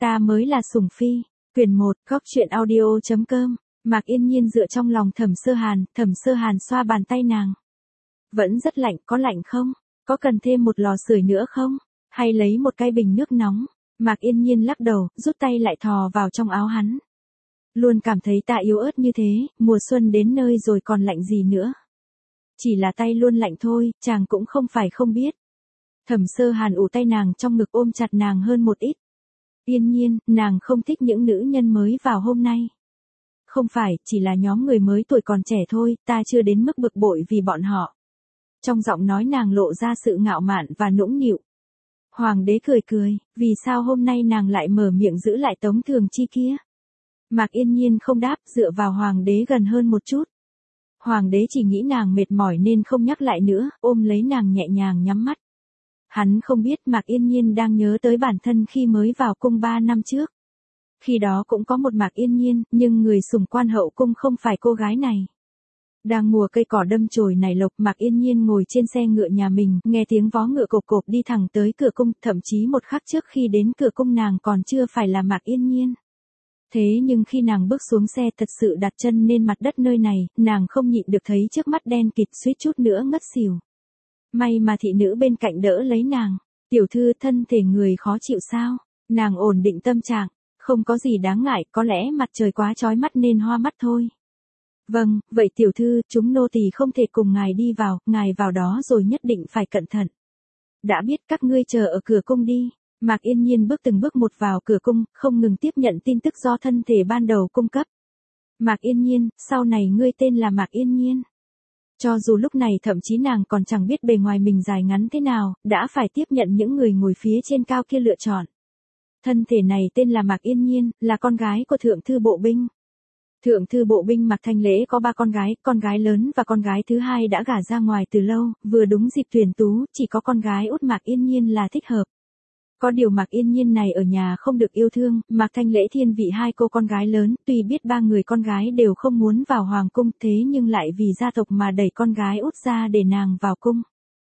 Ta mới là sủng phi. Quyển 1, Góc truyện audio.com. Mạc Yên Nhiên dựa trong lòng Thẩm Sơ Hàn xoa bàn tay nàng. Vẫn rất lạnh, có lạnh không? Có cần thêm một lò sưởi nữa không? Hay lấy một cái bình nước nóng? Mạc Yên Nhiên lắc đầu, rút tay lại thò vào trong áo hắn. Luôn cảm thấy ta yếu ớt như thế, mùa xuân đến nơi rồi còn lạnh gì nữa. Chỉ là tay luôn lạnh thôi, chàng cũng không phải không biết. Thẩm Sơ Hàn ủ tay nàng trong ngực ôm chặt nàng hơn một ít. Yên Nhiên, nàng không thích những nữ nhân mới vào hôm nay. Không phải, chỉ là nhóm người mới tuổi còn trẻ thôi, ta chưa đến mức bực bội vì bọn họ. Trong giọng nói nàng lộ ra sự ngạo mạn và nũng nịu. Hoàng đế cười, vì sao hôm nay nàng lại mở miệng giữ lại Tống Thường Chi kia? Mạc Yên Nhiên không đáp, dựa vào hoàng đế gần hơn một chút. Hoàng đế chỉ nghĩ nàng mệt mỏi nên không nhắc lại nữa, ôm lấy nàng nhẹ nhàng nhắm mắt. Hắn không biết Mạc Yên Nhiên đang nhớ tới bản thân khi mới vào cung 3 năm trước. Khi đó cũng có một Mạc Yên Nhiên, nhưng người sủng quan hậu cung không phải cô gái này. Đang mùa cây cỏ đâm chồi nảy lộc, Mạc Yên Nhiên ngồi trên xe ngựa nhà mình, nghe tiếng vó ngựa cộp cộp đi thẳng tới cửa cung, thậm chí một khắc trước khi đến cửa cung nàng còn chưa phải là Mạc Yên Nhiên. Thế nhưng khi nàng bước xuống xe thật sự đặt chân lên mặt đất nơi này, nàng không nhịn được thấy trước mắt đen kịt suýt chút nữa ngất xỉu. May mà thị nữ bên cạnh đỡ lấy nàng. Tiểu thư, thân thể người khó chịu sao? Nàng ổn định tâm trạng. Không có gì đáng ngại, có lẽ mặt trời quá chói mắt nên hoa mắt thôi. Vâng, vậy tiểu thư, chúng nô tỳ không thể cùng ngài đi vào, ngài vào đó rồi nhất định phải cẩn thận. Đã biết, các ngươi chờ ở cửa cung đi. Mạc Yên Nhiên bước từng bước một vào cửa cung, không ngừng tiếp nhận tin tức do thân thể ban đầu cung cấp. Mạc Yên Nhiên, sau này ngươi tên là Mạc Yên Nhiên. Cho dù lúc này thậm chí nàng còn chẳng biết bề ngoài mình dài ngắn thế nào, đã phải tiếp nhận những người ngồi phía trên cao kia lựa chọn. Thân thể này tên là Mạc Yên Nhiên, là con gái của Thượng thư bộ binh. Thượng thư bộ binh Mạc Thanh Lễ có 3 con gái lớn và con gái thứ hai đã gả ra ngoài từ lâu, vừa đúng dịp tuyển tú, chỉ có con gái út Mạc Yên Nhiên là thích hợp. Có điều Mạc Yên Nhiên này ở nhà không được yêu thương, Mạc Thanh Lễ thiên vị 2 cô con gái lớn, tuy biết 3 người con gái đều không muốn vào hoàng cung thế nhưng lại vì gia tộc mà đẩy con gái út ra để nàng vào cung.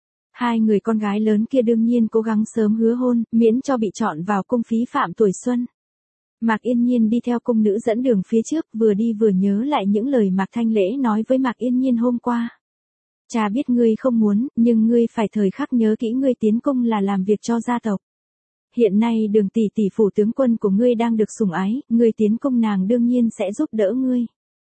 2 người con gái lớn kia đương nhiên cố gắng sớm hứa hôn, miễn cho bị chọn vào cung phí phạm tuổi xuân. Mạc Yên Nhiên đi theo cung nữ dẫn đường phía trước, vừa đi vừa nhớ lại những lời Mạc Thanh Lễ nói với Mạc Yên Nhiên hôm qua. Cha biết ngươi không muốn, nhưng ngươi phải thời khắc nhớ kỹ ngươi tiến cung là làm việc cho gia tộc. Hiện nay Đường tỷ tỷ phủ tướng quân của ngươi đang được sủng ái, ngươi tiến cung nàng đương nhiên sẽ giúp đỡ ngươi.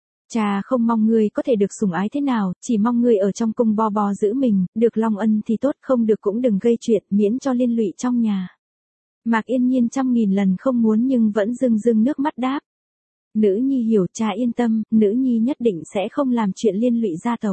Cha không mong ngươi có thể được sủng ái thế nào, chỉ mong ngươi ở trong cung bo bo giữ mình, được long ân thì tốt, không được cũng đừng gây chuyện, miễn cho liên lụy trong nhà. Mạc Yên Nhiên 100.000 lần không muốn nhưng vẫn rưng nước mắt đáp. Nữ nhi hiểu, cha yên tâm, nữ nhi nhất định sẽ không làm chuyện liên lụy gia tộc.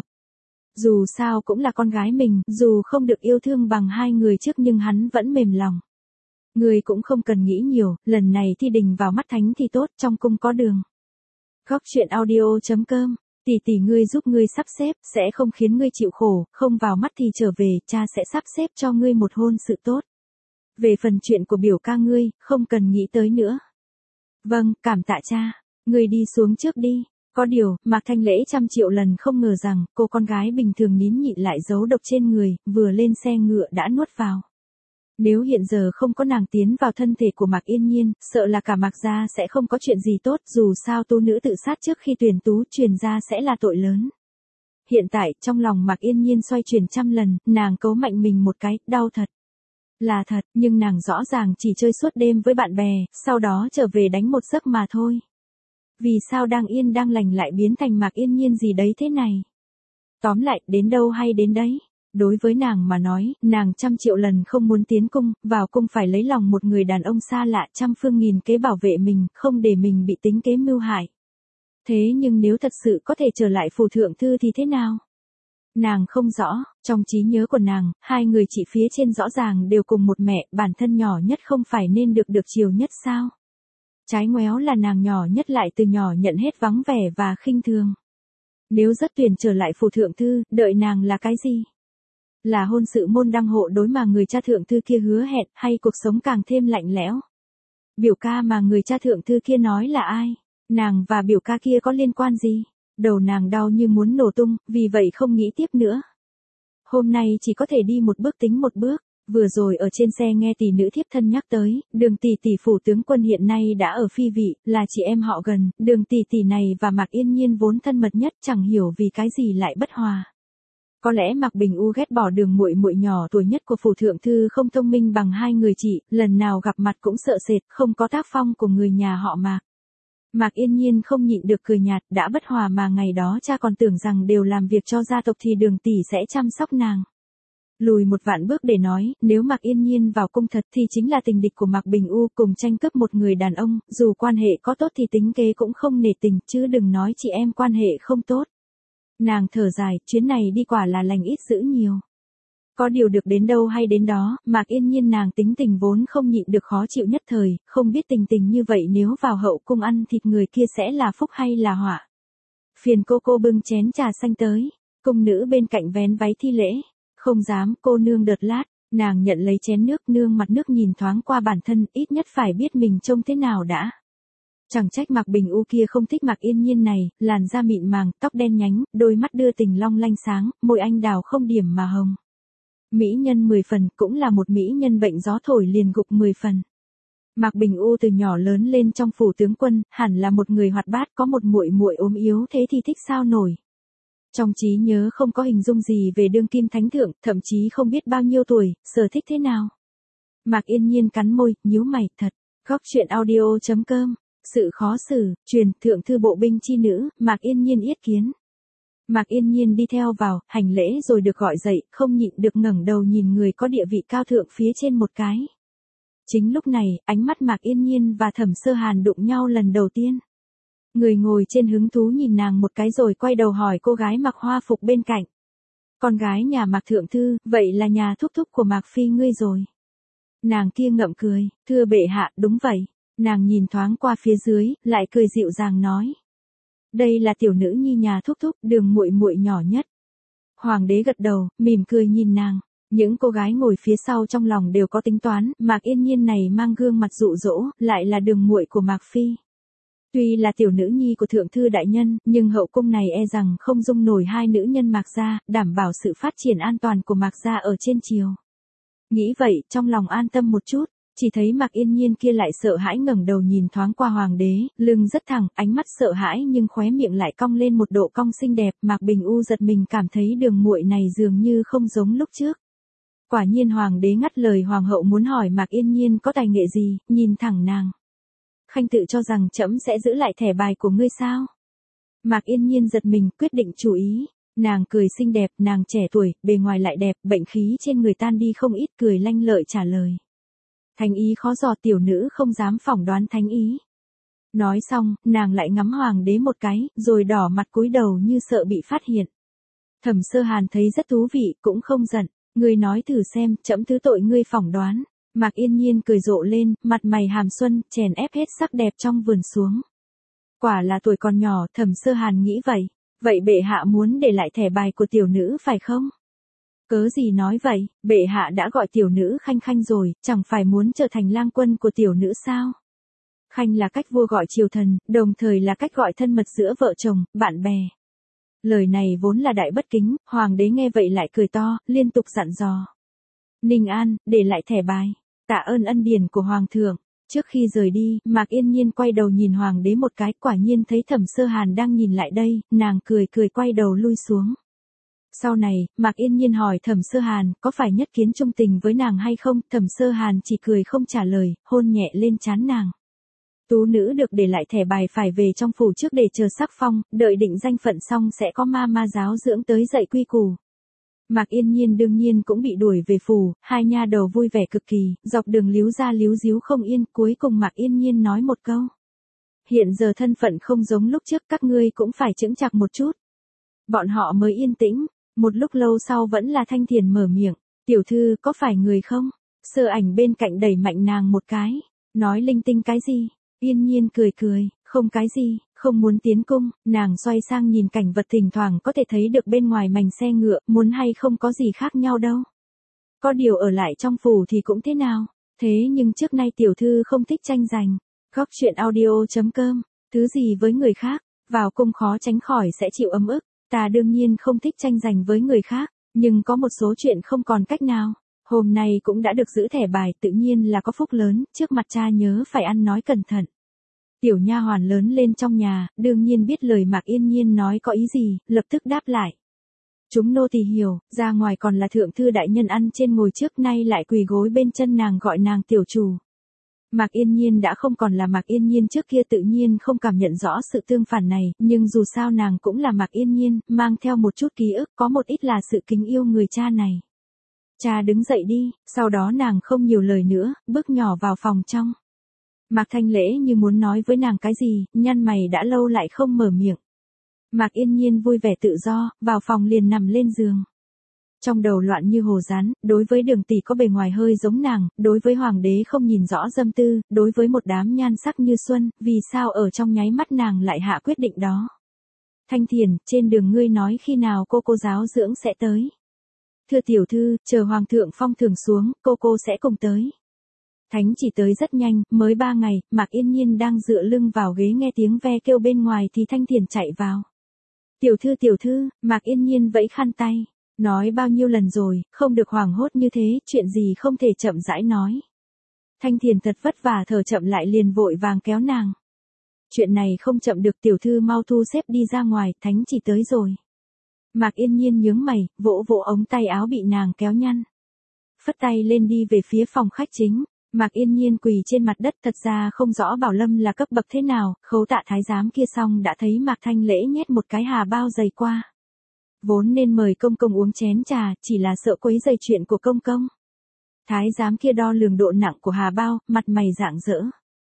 Dù sao cũng là con gái mình, dù không được yêu thương bằng 2 người trước nhưng hắn vẫn mềm lòng. Ngươi cũng không cần nghĩ nhiều, lần này thi đình vào mắt thánh thì tốt, trong cung có đường. Góc truyện audio.com. Tỷ ngươi giúp ngươi sắp xếp, sẽ không khiến ngươi chịu khổ, không vào mắt thì trở về, cha sẽ sắp xếp cho ngươi một hôn sự tốt. Về phần chuyện của biểu ca ngươi, không cần nghĩ tới nữa. Vâng, cảm tạ cha. Ngươi đi xuống trước đi. Có điều, Mạc Thanh Lễ 100.000.000 lần không ngờ rằng, cô con gái bình thường nín nhịn lại giấu độc trên người, vừa lên xe ngựa đã nuốt vào. Nếu hiện giờ không có nàng tiến vào thân thể của Mạc Yên Nhiên, sợ là cả Mạc gia sẽ không có chuyện gì tốt, dù sao tú nữ tự sát trước khi tuyển tú truyền ra sẽ là tội lớn. Hiện tại, trong lòng Mạc Yên Nhiên xoay chuyển 100 lần, nàng cấu mạnh mình một cái, đau thật. Là thật, nhưng nàng rõ ràng chỉ chơi suốt đêm với bạn bè, sau đó trở về đánh một giấc mà thôi. Vì sao đang yên đang lành lại biến thành Mạc Yên Nhiên gì đấy thế này? Tóm lại, đến đâu hay đến đấy. Đối với nàng mà nói, nàng 100.000.000 lần không muốn tiến cung, vào cung phải lấy lòng một người đàn ông xa lạ, 100 phương nghìn kế bảo vệ mình, không để mình bị tính kế mưu hại. Thế nhưng nếu thật sự có thể trở lại phủ thượng thư thì thế nào? Nàng không rõ, trong trí nhớ của nàng, 2 người chị phía trên rõ ràng đều cùng một mẹ, bản thân nhỏ nhất không phải nên được chiều nhất sao? Trái ngoéo là nàng nhỏ nhất lại từ nhỏ nhận hết vắng vẻ và khinh thường. Nếu rất tuyển trở lại phủ thượng thư, đợi nàng là cái gì? Là hôn sự môn đăng hộ đối mà người cha thượng thư kia hứa hẹn, hay cuộc sống càng thêm lạnh lẽo? Biểu ca mà người cha thượng thư kia nói là ai? Nàng và biểu ca kia có liên quan gì? Đầu nàng đau như muốn nổ tung, vì vậy không nghĩ tiếp nữa. Hôm nay chỉ có thể đi một bước tính một bước, Vừa rồi ở trên xe nghe tỷ nữ thiếp thân nhắc tới, Đường tỷ tỷ phủ tướng quân hiện nay đã ở phi vị, là chị em họ gần, Đường tỷ tỷ này và Mạc Yên Nhiên vốn thân mật nhất, chẳng hiểu vì cái gì lại bất hòa. Có lẽ Mạc Bình U ghét bỏ Đường muội muội nhỏ tuổi nhất của phủ thượng thư không thông minh bằng hai người chị, lần nào gặp mặt cũng sợ sệt, không có tác phong của người nhà họ Mạc. Mạc Yên Nhiên không nhịn được cười nhạt, đã bất hòa mà ngày đó cha còn tưởng rằng đều làm việc cho gia tộc thì Đường tỷ sẽ chăm sóc nàng. Lùi một vạn bước để nói, nếu Mạc Yên Nhiên vào cung thật thì chính là tình địch của Mạc Bình U, cùng tranh cướp một người đàn ông, dù quan hệ có tốt thì tính kế cũng không nể tình, chứ đừng nói chị em quan hệ không tốt. Nàng thở dài, chuyến này đi quả là lành ít dữ nhiều. Có điều được đến đâu hay đến đó, Mạc Yên Nhiên nàng tính tình vốn không nhịn được khó chịu nhất thời, không biết tình tình như vậy nếu vào hậu cung ăn thịt người kia sẽ là phúc hay là họa. Phiền cô bưng chén trà xanh tới, cung nữ bên cạnh vén váy thi lễ. Không dám, cô nương đợt lát, nàng nhận lấy chén nước, nương mặt nước nhìn thoáng qua bản thân, ít nhất phải biết mình trông thế nào đã. Chẳng trách Mạc Bình U kia không thích Mạc Yên Nhiên này, làn da mịn màng, tóc đen nhánh, đôi mắt đưa tình long lanh sáng, môi anh đào không điểm mà hồng. Mỹ nhân 10 phần, cũng là một mỹ nhân bệnh gió thổi liền gục 10 phần. Mạc Bình U từ nhỏ lớn lên trong phủ tướng quân, hẳn là một người hoạt bát, có một muội muội ốm yếu thế thì thích sao nổi. Trong trí nhớ không có hình dung gì về đương kim thánh thượng, thậm chí không biết bao nhiêu tuổi, sở thích thế nào. Mạc Yên Nhiên cắn môi, nhíu mày, thật. Góc truyện audio.com, sự khó xử, truyền, thượng thư bộ binh chi nữ, Mạc Yên Nhiên yết kiến. Mạc Yên Nhiên đi theo vào, hành lễ rồi được gọi dậy, không nhịn được ngẩng đầu nhìn người có địa vị cao thượng phía trên một cái. Chính lúc này, ánh mắt Mạc Yên Nhiên và Thẩm Sơ Hàn đụng nhau lần đầu tiên. Người ngồi trên hứng thú nhìn nàng một cái rồi quay đầu hỏi cô gái mặc hoa phục bên cạnh. Con gái nhà Mạc Thượng Thư, vậy là nhà thúc thúc của Mạc Phi ngươi rồi. Nàng kia ngậm cười, thưa bệ hạ, đúng vậy. Nàng nhìn thoáng qua phía dưới, lại cười dịu dàng nói. Đây là tiểu nữ nhi nhà thúc thúc, Đường muội muội nhỏ nhất. Hoàng đế gật đầu, mỉm cười nhìn nàng. Những cô gái ngồi phía sau trong lòng đều có tính toán, Mạc Yên Nhiên này mang gương mặt dụ dỗ, lại là Đường muội của Mạc Phi. Tuy là tiểu nữ nhi của thượng thư đại nhân, nhưng hậu cung này e rằng không dung nổi hai nữ nhân Mạc gia, đảm bảo sự phát triển an toàn của Mạc gia ở trên triều. Nghĩ vậy, trong lòng an tâm một chút, chỉ thấy Mạc Yên Nhiên kia lại sợ hãi ngẩng đầu nhìn thoáng qua hoàng đế, lưng rất thẳng, ánh mắt sợ hãi nhưng khóe miệng lại cong lên một độ cong xinh đẹp, Mạc Bình U giật mình cảm thấy Đường muội này dường như không giống lúc trước. Quả nhiên hoàng đế ngắt lời hoàng hậu muốn hỏi Mạc Yên Nhiên có tài nghệ gì, nhìn thẳng nàng. Khanh tự cho rằng trẫm sẽ giữ lại thẻ bài của ngươi sao? Mạc Yên Nhiên giật mình, quyết định chú ý. Nàng cười xinh đẹp, nàng trẻ tuổi, bề ngoài lại đẹp, bệnh khí trên người tan đi không ít, cười lanh lợi trả lời. Thánh ý khó dò, tiểu nữ không dám phỏng đoán thánh ý. Nói xong, nàng lại ngắm hoàng đế một cái, rồi đỏ mặt cúi đầu như sợ bị phát hiện. Thẩm Sơ Hàn thấy rất thú vị, cũng không giận. Ngươi nói thử xem, trẫm thứ tội ngươi phỏng đoán. Mạc Yên Nhiên cười rộ lên, mặt mày hàm xuân, chèn ép hết sắc đẹp trong vườn xuống. Quả là tuổi còn nhỏ, Thẩm Sơ Hàn nghĩ vậy. Vậy bệ hạ muốn để lại thẻ bài của tiểu nữ phải không? Cớ gì nói vậy, bệ hạ đã gọi tiểu nữ Khanh Khanh rồi, chẳng phải muốn trở thành lang quân của tiểu nữ sao? Khanh là cách vua gọi triều thần, đồng thời là cách gọi thân mật giữa vợ chồng, bạn bè. Lời này vốn là đại bất kính, hoàng đế nghe vậy lại cười to, liên tục dặn dò. Ninh An, để lại thẻ bài. Tạ ơn ân điển của hoàng thượng. Trước khi rời đi, Mạc Yên Nhiên quay đầu nhìn hoàng đế một cái, quả nhiên thấy Thẩm Sơ Hàn đang nhìn lại đây, nàng cười quay đầu lui xuống. Sau này, Mạc Yên Nhiên hỏi Thẩm Sơ Hàn, có phải nhất kiến trung tình với nàng hay không, Thẩm Sơ Hàn chỉ cười không trả lời, hôn nhẹ lên trán nàng. Tú nữ được để lại thẻ bài phải về trong phủ trước để chờ sắc phong, đợi định danh phận xong sẽ có ma giáo dưỡng tới dạy quy củ. Mạc Yên Nhiên đương nhiên cũng bị đuổi về phủ, hai nha đầu vui vẻ cực kỳ, dọc đường líu ra líu díu không yên, cuối cùng Mạc Yên Nhiên nói một câu. Hiện giờ thân phận không giống lúc trước, các ngươi cũng phải chững chạc một chút. Bọn họ mới yên tĩnh, một lúc lâu sau vẫn là Thanh Thiền mở miệng, tiểu thư có phải người không? Sơ Ảnh bên cạnh đẩy mạnh nàng một cái, nói linh tinh cái gì? Yên Nhiên cười, không cái gì, không muốn tiến cung, nàng xoay sang nhìn cảnh vật thỉnh thoảng có thể thấy được bên ngoài mành xe ngựa, muốn hay không có gì khác nhau đâu. Có điều ở lại trong phủ thì cũng thế nào, thế nhưng trước nay tiểu thư không thích tranh giành. Góc truyện audio.com, thứ gì với người khác, vào cung khó tránh khỏi sẽ chịu ấm ức, ta đương nhiên không thích tranh giành với người khác, nhưng có một số chuyện không còn cách nào. Hôm nay cũng đã được giữ thẻ bài, tự nhiên là có phúc lớn, trước mặt cha nhớ phải ăn nói cẩn thận. Tiểu nha hoàn lớn lên trong nhà, đương nhiên biết lời Mạc Yên Nhiên nói có ý gì, lập tức đáp lại. Chúng nô tỳ hiểu, ra ngoài còn là thượng thư đại nhân ăn trên ngồi trước, nay lại quỳ gối bên chân nàng gọi nàng tiểu chủ. Mạc Yên Nhiên đã không còn là Mạc Yên Nhiên trước kia, tự nhiên không cảm nhận rõ sự tương phản này, nhưng dù sao nàng cũng là Mạc Yên Nhiên, mang theo một chút ký ức, có một ít là sự kính yêu người cha này. Cha đứng dậy đi, sau đó nàng không nhiều lời nữa, bước nhỏ vào phòng trong. Mạc Thanh Lễ như muốn nói với nàng cái gì, nhăn mày đã lâu lại không mở miệng. Mạc Yên Nhiên vui vẻ tự do, vào phòng liền nằm lên giường. Trong đầu loạn như hồ rán, đối với Đường tỷ có bề ngoài hơi giống nàng, đối với hoàng đế không nhìn rõ dâm tư, đối với một đám nhan sắc như xuân, vì sao ở trong nháy mắt nàng lại hạ quyết định đó. Thanh Thiền, trên đường ngươi nói khi nào cô giáo dưỡng sẽ tới. Thưa tiểu thư, chờ hoàng thượng phong thưởng xuống, cô sẽ cùng tới. Thánh chỉ tới rất nhanh, mới 3 ngày, Mạc Yên Nhiên đang dựa lưng vào ghế nghe tiếng ve kêu bên ngoài thì Thanh Thiền chạy vào. Tiểu thư, Mạc Yên Nhiên vẫy khăn tay. Nói bao nhiêu lần rồi, không được hoảng hốt như thế, chuyện gì không thể chậm rãi nói. Thanh Thiền thật vất vả thở chậm lại liền vội vàng kéo nàng. Chuyện này không chậm được, tiểu thư mau thu xếp đi ra ngoài, thánh chỉ tới rồi. Mạc Yên Nhiên nhướng mày, vỗ vỗ ống tay áo bị nàng kéo nhăn. Phất tay lên đi về phía phòng khách chính. Mạc Yên Nhiên quỳ trên mặt đất, thật ra không rõ Bảo Lâm là cấp bậc thế nào, Khấu Tạ thái giám kia xong đã thấy Mạc Thanh Lễ nhét một cái hà bao dày qua. Vốn nên mời công công uống chén trà, chỉ là sợ quấy rầy chuyện của công công. Thái giám kia đo lường độ nặng của hà bao, mặt mày rạng rỡ.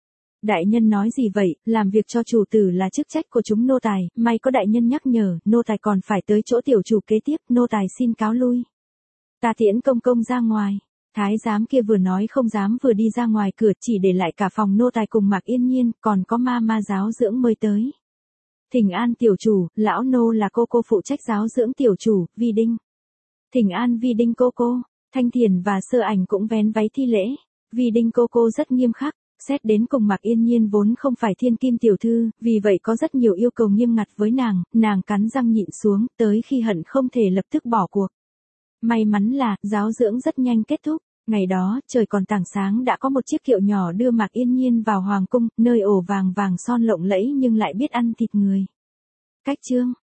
Đại nhân nói gì vậy, làm việc cho chủ tử là chức trách của chúng nô tài, may có đại nhân nhắc nhở, nô tài còn phải tới chỗ tiểu chủ kế tiếp, nô tài xin cáo lui. Ta tiễn công công ra ngoài. Thái giám kia vừa nói không dám vừa đi ra ngoài cửa, chỉ để lại cả phòng nô tài cùng Mạc Yên Nhiên, còn có ma giáo dưỡng mới tới. Thỉnh an tiểu chủ, lão nô là cô phụ trách giáo dưỡng tiểu chủ, Vi Đinh. Thỉnh an Vi Đinh cô. Thanh Thiền và Sơ Ảnh cũng vén váy thi lễ. Vi Đinh cô rất nghiêm khắc, xét đến cùng Mạc Yên Nhiên vốn không phải thiên kim tiểu thư, vì vậy có rất nhiều yêu cầu nghiêm ngặt với nàng cắn răng nhịn xuống, tới khi hận không thể lập tức bỏ cuộc. May mắn là, giáo dưỡng rất nhanh kết thúc. Ngày đó, trời còn tảng sáng đã có một chiếc kiệu nhỏ đưa Mạc Yên Nhiên vào hoàng cung, nơi ổ vàng son lộng lẫy nhưng lại biết ăn thịt người. Cách chương